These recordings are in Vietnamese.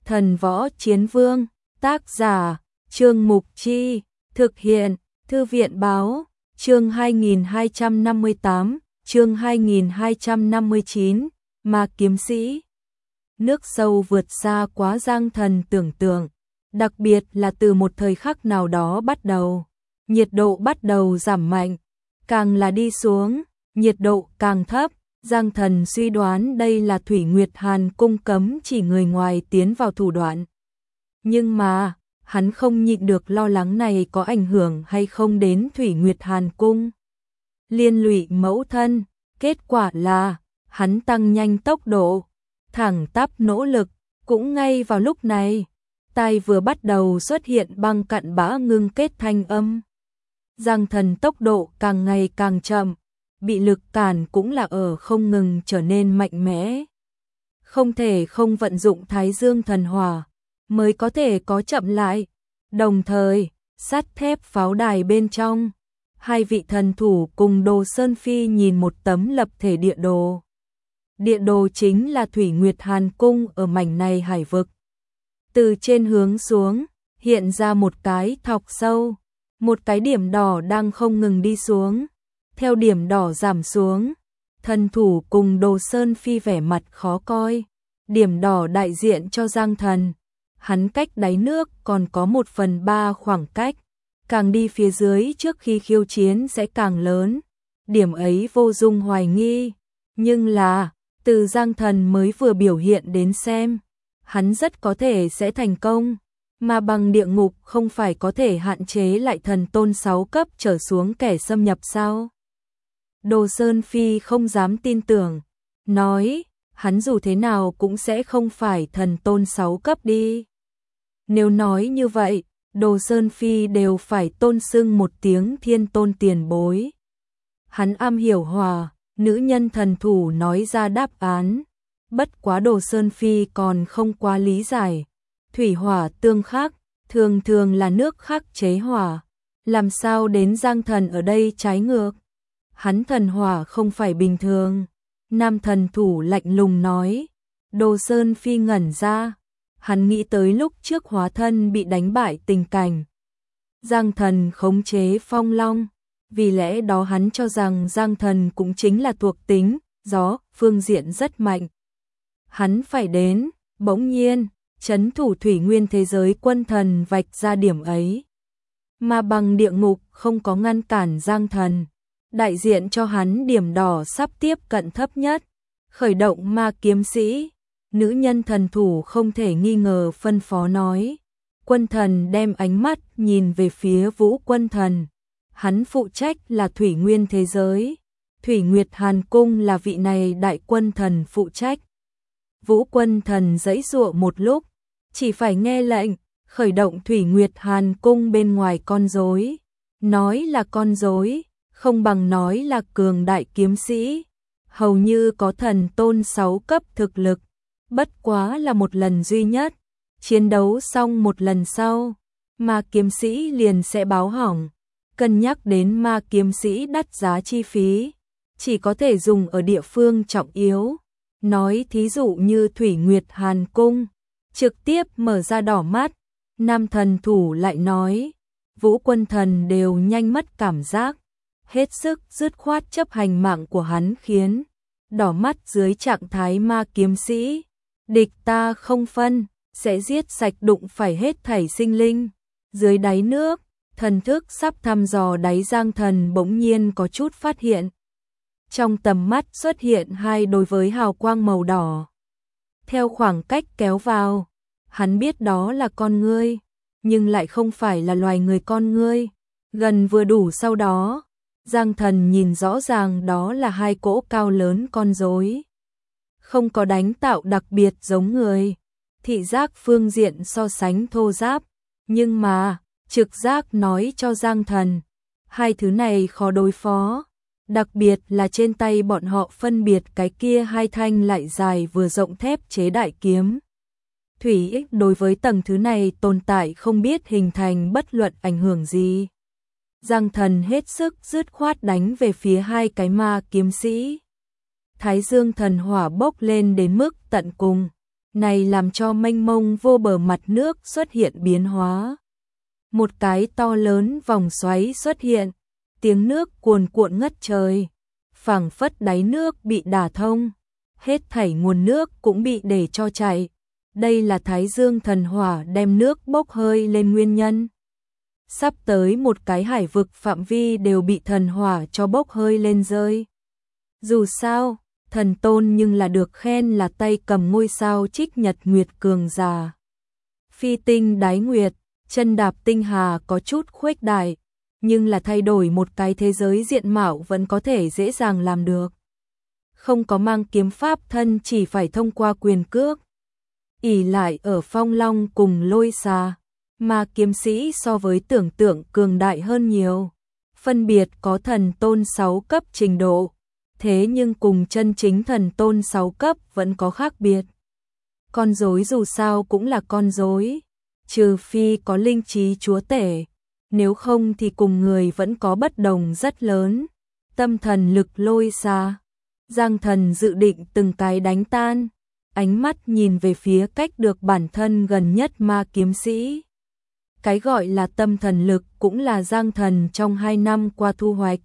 Thần võ chiến vương, tác giả, Trương Mục Chi, thực hiện, Thư viện báo, chương 2258, chương 2259, Ma kiếm sĩ. Nước sâu vượt xa quá Giang Thần tưởng tượng, đặc biệt là từ một thời khắc nào đó bắt đầu, nhiệt độ bắt đầu giảm mạnh, càng là đi xuống, nhiệt độ càng thấp. Giang Thần suy đoán đây là Thủy Nguyệt Hàn Cung cấm chỉ người ngoài tiến vào thủ đoạn. Nhưng mà, hắn không nhịn được lo lắng này có ảnh hưởng hay không đến Thủy Nguyệt Hàn Cung. Liên lụy mẫu thân, kết quả là, hắn tăng nhanh tốc độ, thẳng tắp nỗ lực, cũng ngay vào lúc này, tai vừa bắt đầu xuất hiện băng cặn bã ngưng kết thanh âm. Giang Thần tốc độ càng ngày càng chậm, bị lực cản cũng là ở không ngừng trở nên mạnh mẽ. Không thể không vận dụng Thái Dương thần hỏa, mới có thể có chậm lại. Đồng thời, sắt thép pháo đài bên trong, hai vị thần thủ cùng Đồ Sơn Phi nhìn một tấm lập thể địa đồ. Địa đồ chính là Thủy Nguyệt Hàn Cung ở mảnh này hải vực. Từ trên hướng xuống, hiện ra một cái thọc sâu, một cái điểm đỏ đang không ngừng đi xuống. Theo điểm đỏ giảm xuống, thần thủ cùng Đồ Sơn Phi vẻ mặt khó coi. Điểm đỏ đại diện cho Giang Thần, hắn cách đáy nước còn có 1/3 khoảng cách, càng đi phía dưới trước khi khiêu chiến sẽ càng lớn. Điểm ấy vô dung hoài nghi, nhưng là, từ Giang Thần mới vừa biểu hiện đến xem, hắn rất có thể sẽ thành công, mà bằng địa ngục không phải có thể hạn chế lại thần tôn 6 cấp trở xuống kẻ xâm nhập sao? Đồ Sơn Phi không dám tin tưởng, nói, hắn dù thế nào cũng sẽ không phải thần tôn 6 cấp đi. Nếu nói như vậy, Đồ Sơn Phi đều phải tôn xưng một tiếng thiên tôn tiền bối. Hắn am hiểu hòa, nữ nhân thần thủ nói ra đáp án, bất quá Đồ Sơn Phi còn không quá lý giải. Thủy hỏa tương khắc, thường thường là nước khắc chế hỏa, làm sao đến Giang Thần ở đây trái ngược? Hắn thần hỏa không phải bình thường. Nam thần thủ lạnh lùng nói. Đồ Sơn Phi ngẩn ra, hắn nghĩ tới lúc trước hóa thân bị đánh bại tình cảnh. Giang Thần khống chế phong long, vì lẽ đó hắn cho rằng Giang Thần cũng chính là thuộc tính gió, phương diện rất mạnh. Hắn phải đến, bỗng nhiên, trấn thủ thủy nguyên thế giới quân thần vạch ra điểm ấy. Mà bằng địa ngục không có ngăn cản Giang Thần, đại diện cho hắn điểm đỏ sắp tiếp cận thấp nhất. Khởi động ma kiếm sĩ, nữ nhân thần thủ không thể nghi ngờ phân phó nói. Quân thần đem ánh mắt nhìn về phía Vũ Quân Thần. Hắn phụ trách là thủy nguyên thế giới. Thủy Nguyệt Hàn Cung là vị này đại quân thần phụ trách. Vũ Quân Thần giãy giụa một lúc, chỉ phải nghe lệnh, khởi động Thủy Nguyệt Hàn Cung bên ngoài con rối. Nói là con rối, không bằng nói là cường đại kiếm sĩ. Hầu như có thần tôn 6 cấp thực lực, bất quá là một lần duy nhất. Chiến đấu xong một lần sau, ma kiếm sĩ liền sẽ báo hỏng. Cân nhắc đến ma kiếm sĩ đắt giá chi phí, chỉ có thể dùng ở địa phương trọng yếu. Nói thí dụ như Thủy Nguyệt Hàn Cung, trực tiếp mở ra đỏ mắt. Nam thần thủ lại nói, Vũ Quân Thần đều nhanh mất cảm giác, hết sức dứt khoát chấp hành mạng của hắn khiến đỏ mắt dưới trạng thái ma kiếm sĩ. Địch ta không phân, sẽ giết sạch đụng phải hết thảy sinh linh. Dưới đáy nước, thần thức sắp thăm dò đáy Giang Thần bỗng nhiên có chút phát hiện. Trong tầm mắt xuất hiện hai đối với hào quang màu đỏ. Theo khoảng cách kéo vào, hắn biết đó là con ngươi, nhưng lại không phải là loài người con ngươi. Gần vừa đủ sau đó, Giang Thần nhìn rõ ràng đó là hai cỗ cao lớn con rối. Không có đánh tạo đặc biệt giống người, thị giác phương diện so sánh thô ráp, nhưng mà, trực giác nói cho Giang Thần, hai thứ này khó đối phó, đặc biệt là trên tay bọn họ phân biệt cái kia hai thanh lại dài vừa rộng thép chế đại kiếm. Thủy ích đối với tầng thứ này tồn tại không biết hình thành bất luận ảnh hưởng gì. Giang Thần hết sức dứt khoát đánh về phía hai cái ma kiếm sĩ. Thái Dương thần hỏa bốc lên đến mức tận cùng, này làm cho mênh mông vô bờ mặt nước xuất hiện biến hóa. Một cái to lớn vòng xoáy xuất hiện, tiếng nước cuồn cuộn ngất trời, phảng phất đáy nước bị đả thông, hết thảy nguồn nước cũng bị để cho chảy. Đây là Thái Dương thần hỏa đem nước bốc hơi lên nguyên nhân. Sắp tới một cái hải vực phạm vi đều bị thần hỏa cho bốc hơi lên rơi. Dù sao, thần tôn nhưng là được khen là tay cầm ngôi sao trích nhật nguyệt cường giả. Phi tinh đái nguyệt, chân đạp tinh hà có chút khuếch đại, nhưng là thay đổi một cái thế giới diện mạo vẫn có thể dễ dàng làm được. Không có mang kiếm pháp thân chỉ phải thông qua quyền cước. Ỷ lại ở phong long cùng lôi xà, mà kiếm sĩ so với tưởng tượng cường đại hơn nhiều. Phân biệt có thần tôn 6 cấp trình độ, thế nhưng cùng chân chính thần tôn 6 cấp vẫn có khác biệt. Con rối dù sao cũng là con rối, trừ phi có linh trí chúa tể, nếu không thì cùng người vẫn có bất đồng rất lớn. Tâm thần lực lôi xà, Giang Thần dự định từng cái đánh tan, ánh mắt nhìn về phía cách được bản thân gần nhất ma kiếm sĩ. Cái gọi là tâm thần lực cũng là Giang Thần trong 2 năm qua thu hoạch.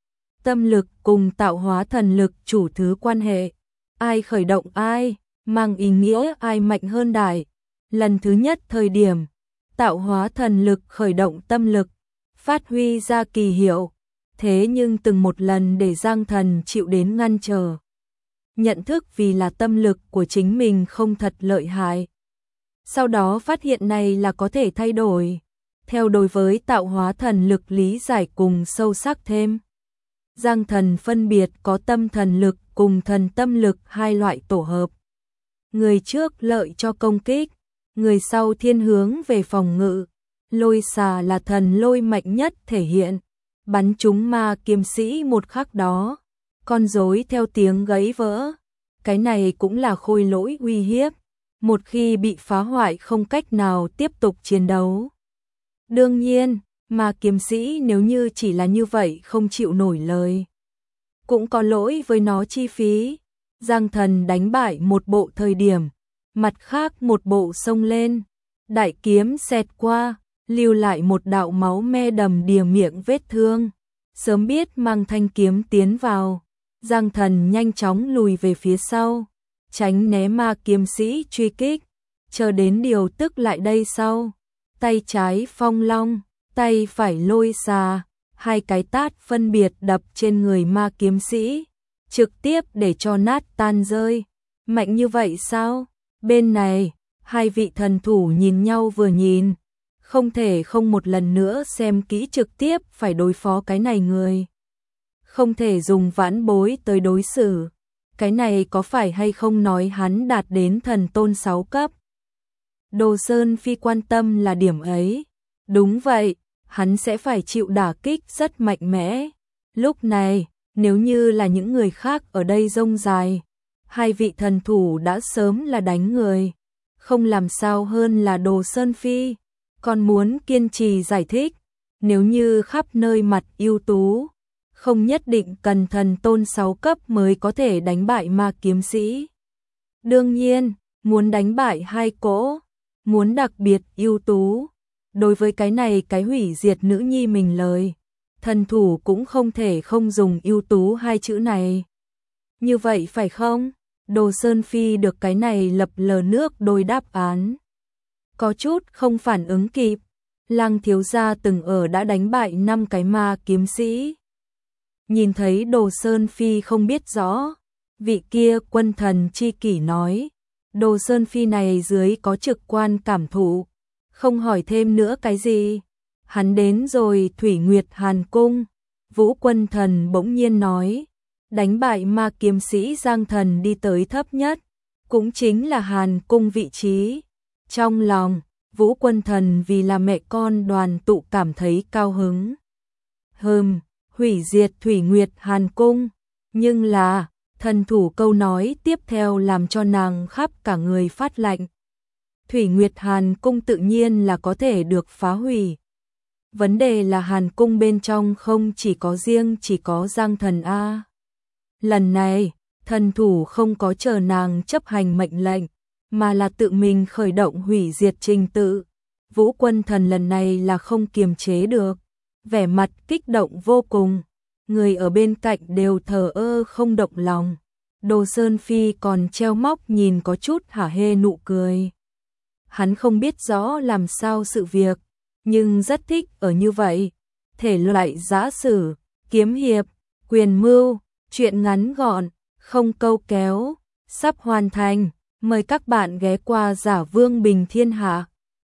Tâm lực cùng tạo hóa thần lực chủ thứ quan hệ, ai khởi động ai, mang ý nghĩa ai mạnh hơn đại. Lần thứ nhất thời điểm, tạo hóa thần lực khởi động tâm lực, phát huy ra kỳ hiệu, thế nhưng từng một lần để Giang Thần chịu đến ngăn trở. Nhận thức vì là tâm lực của chính mình không thật lợi hại. Sau đó phát hiện này là có thể thay đổi, theo đối với tạo hóa thần lực lý giải cùng sâu sắc thêm. Giang Thần phân biệt có tâm thần lực cùng thần tâm lực hai loại tổ hợp. Người trước lợi cho công kích, người sau thiên hướng về phòng ngự. Lôi xà là thần lôi mạnh nhất thể hiện, bắn trúng ma kiếm sĩ một khắc đó, con rối theo tiếng gãy vỡ. Cái này cũng là khôi lỗi uy hiếp, một khi bị phá hoại không cách nào tiếp tục chiến đấu. Đương nhiên, ma kiếm sĩ nếu như chỉ là như vậy không chịu nổi lời, cũng có lỗi với nó chi phí. Giang Thần đánh bại một bộ thời điểm, mặt khác một bộ xông lên, đại kiếm xẹt qua, lưu lại một đạo máu me đầm đìa miệng vết thương. Sớm biết mang thanh kiếm tiến vào, Giang Thần nhanh chóng lùi về phía sau, tránh né ma kiếm sĩ truy kích, chờ đến điều tức lại đây sau. Tay trái phong long, tay phải lôi xà, hai cái tát phân biệt đập trên người ma kiếm sĩ, trực tiếp để cho nát tan rơi. Mạnh như vậy sao? Bên này, hai vị thần thủ nhìn nhau vừa nhìn, không thể không một lần nữa xem kỹ trực tiếp phải đối phó cái này người. Không thể dùng vãn bối tới đối xử, cái này có phải hay không nói hắn đạt đến thần tôn 6 cấp? Đồ Sơn Phi quan tâm là điểm ấy. Đúng vậy, hắn sẽ phải chịu đả kích rất mạnh mẽ. Lúc này, nếu như là những người khác ở đây rông dài, hai vị thần thủ đã sớm là đánh người. Không làm sao hơn là Đồ Sơn Phi, còn muốn kiên trì giải thích, nếu như khắp nơi mặt ưu tú, không nhất định cần thần tôn 6 cấp mới có thể đánh bại ma kiếm sĩ. Đương nhiên, muốn đánh bại hai cỗ, muốn đặc biệt ưu tú, đối với cái này cái hủy diệt nữ nhi mình lời, thần thủ cũng không thể không dùng ưu tú hai chữ này. Như vậy phải không? Đồ Sơn Phi được cái này lập lờ nước đôi đáp án. Có chút không phản ứng kịp, Lăng thiếu gia từng ở đã đánh bại 5 cái ma kiếm sĩ. Nhìn thấy Đồ Sơn Phi không biết rõ, vị kia quân thần chi kỷ nói, Đồ Sơn Phi này dưới có trực quan cảm thụ, không hỏi thêm nữa cái gì. Hắn đến rồi Thủy Nguyệt Hàn Cung, Vũ quân thần bỗng nhiên nói, đánh bại ma kiếm sĩ Giang Thần đi tới thấp nhất, cũng chính là Hàn Cung vị trí. Trong lòng, Vũ quân thần vì là mẹ con đoàn tụ cảm thấy cao hứng. Hủy diệt Thủy Nguyệt Hàn Cung, nhưng là, thần thủ câu nói tiếp theo làm cho nàng khắp cả người phát lạnh. Thủy Nguyệt Hàn Cung tự nhiên là có thể được phá hủy. Vấn đề là Hàn Cung bên trong không chỉ có Giang Thần A. Lần này, thần thủ không có chờ nàng chấp hành mệnh lệnh, mà là tự mình khởi động hủy diệt trình tự. Vũ Quân Thần lần này là không kiềm chế được, vẻ mặt kích động vô cùng, người ở bên cạnh đều thờ ơ không động lòng. Đồ Sơn Phi còn treo móc nhìn có chút hả hê nụ cười. Hắn không biết rõ làm sao sự việc, nhưng rất thích ở như vậy. Thể loại giã sử, kiếm hiệp, quyền mưu, truyện ngắn gọn, không câu kéo, sắp hoàn thành. Mời các bạn ghé qua Giả Vương Bình Thiên Hạ.